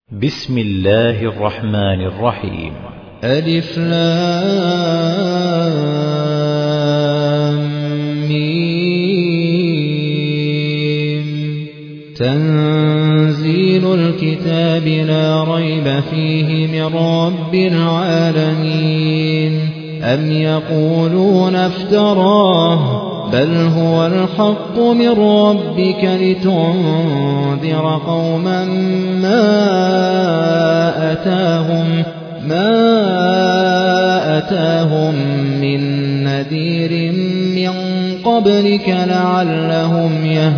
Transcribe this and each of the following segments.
بسم الله الرحمن الرحيم. ألف لام ميم. تنزيل الكتاب لا ريب فيه من رب العالمين. أم يقولون افتراه بل هو الحق من ربك لتنذر قوما ما أتاهم من نذير من قبلك لعلهم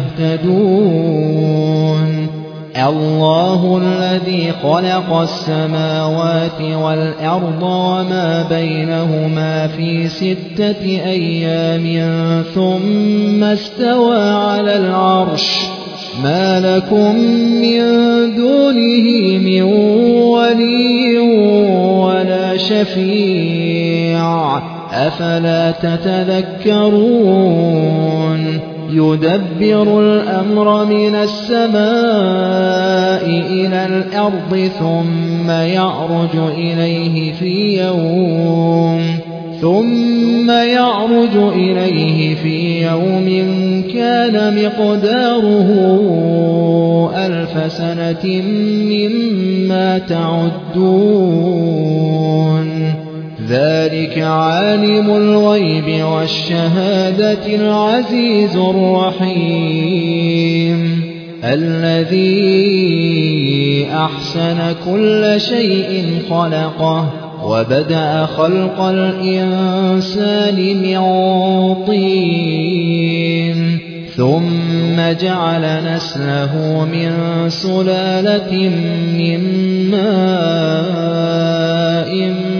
يهتدون. الله الذي خلق السماوات والأرض وما بينهما في 6 أيام ثم استوى على العرش. ما لكم من دونه من ولي ولا شفيع أفلا تتذكرون. يدبر الأمر من السماء إلى الأرض ثم يعرج إليه في يوم كان مقداره 1000 سنة مما تعدون. ذلك عالم الغيب والشهادة العزيز الرحيم. الذي أحسن كل شيء خلقه وبدأ خلق الإنسان من طين ثم جعل نسله من سلالة من ماء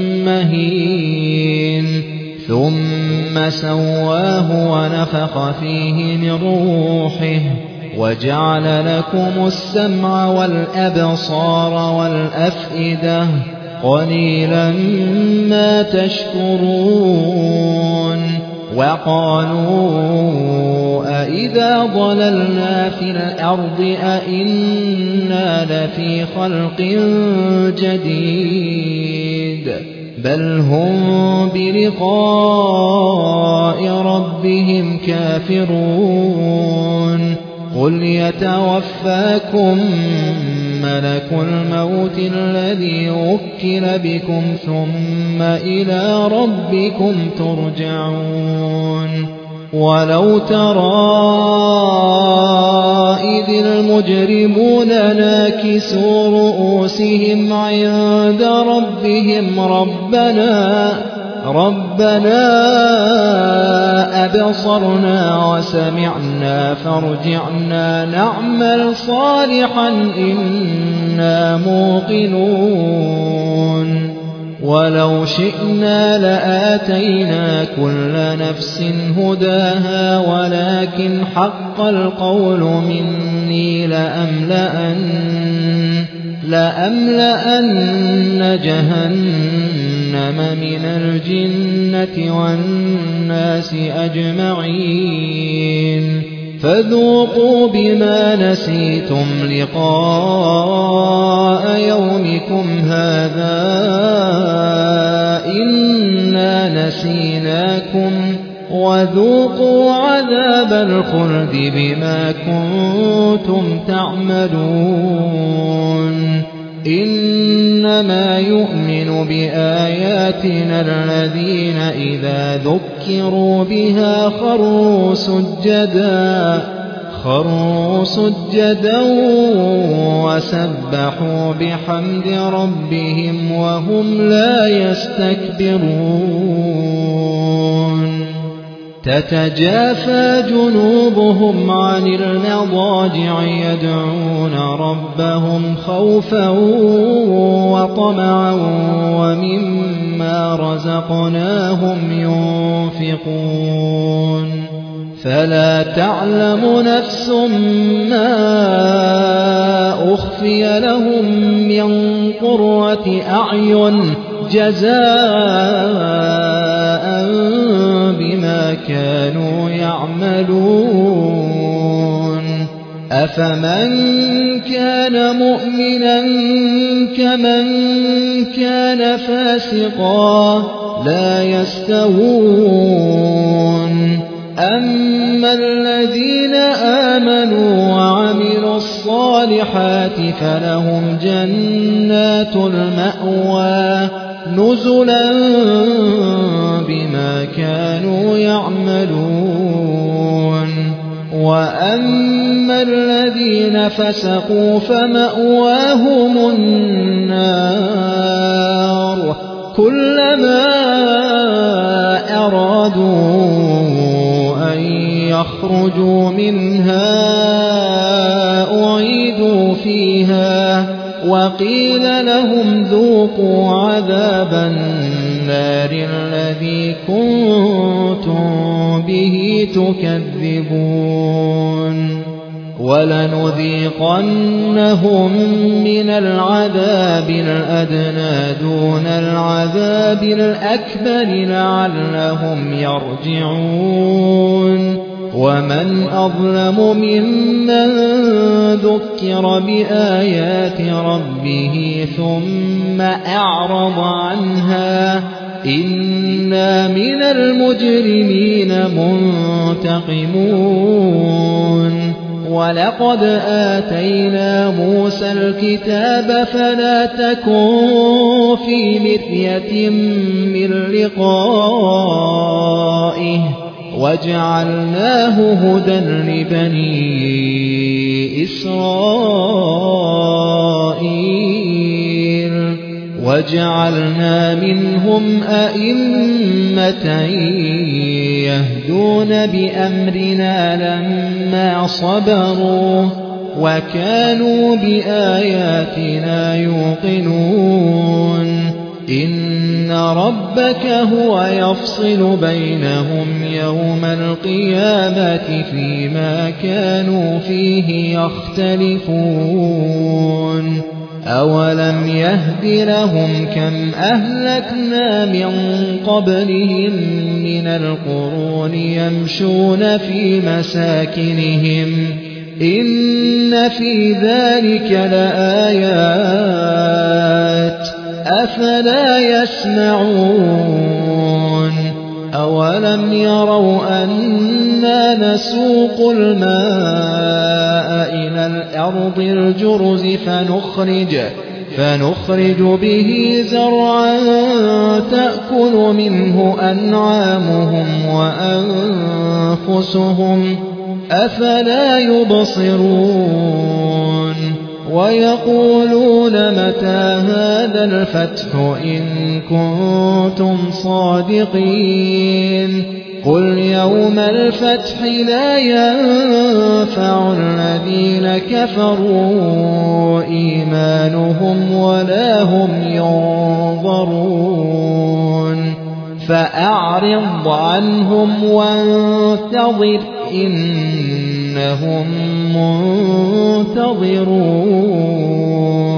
مهين ثم سواه ونفخ فيه من روحه وجعل لكم السمع والأبصار والأفئدة قليلا ما تشكرون. وقالوا أإذا ضللنا في الأرض أإنا لفي خلق جديد بل هم بلقاء ربهم كافرون. قل يتوفاكم ملك الموت الذي وكل بكم ثم إلى ربكم ترجعون. ولو ترى إذ المجرمون ناكسوا رؤوسهم عند ربهم ربنا أبصرنا وسمعنا فارجعنا نعمل صالحا إنا موقنون. ولو شئنا لآتينا كل نفس هداها ولكن حق القول مني لأملأن جهنم من الجنة والناس أجمعين. فذوقوا بما نسيتم لقاء يومكم هذا إنا نسيناكم وذوقوا عذاب الخلد بما كنتم تعملون. إنما يؤمن بآياتنا الذين إذا ذكروا بها خروا سجدا وسبحوا بحمد ربهم وهم لا يستكبرون. تتجافى جنوبهم عن المضاجع يدعون ربهم خوفا وطمعا ومما رزقناهم ينفقون. فلا تعلم نفس ما أخفي لهم من قرة أعين جزاء بما كانوا يعملون. أفمن كان مؤمنا كمن كان فاسقا لا يستوون أما الذين آمنوا وعملوا الصالحات فلهم جنات المأوى نزلا بما كانوا يعملون وأما الذين فسقوا فمأواهم النار كلما أرادوا أن يخرجوا منها أعيدوا فيها وقيل لهم ذوقوا عذاب النار الذي كنتم به تكذبون ولنذيقنهم من العذاب الأدنى دون العذاب الأكبر لعلهم يرجعون ومن أظلم ممن ذكر بآيات ربه ثم أعرض عنها إنا من المجرمين منتقمون ولقد آتينا موسى الكتاب فلا تكن في مرية من لقائه وجعلناه هدى لبني إسرائيل وجعلنا منهم أئمة يهدون بأمرنا لما صبروا وكانوا بآياتنا يوقنون إن ربك هو يفصل بينهم يوم القيامة فيما كانوا فيه يختلفون أولم يهد لهم كم أهلكنا من قبلهم من القرون يمشون في مساكنهم إن في ذلك لآيات أفلا يسمعون أولم يروا أنا نسوق الماء إلى الأرض الجرز فنخرج به زرعا تأكل منه أنعامهم وأنفسهم أفلا يبصرون ويقولون متى هذا الفتح إن كنتم صادقين قل يوم الفتح لا ينفع الذين كفروا إيمانهم ولا هم ينظرون فأعرض عنهم وانتظر إنهم منتظرون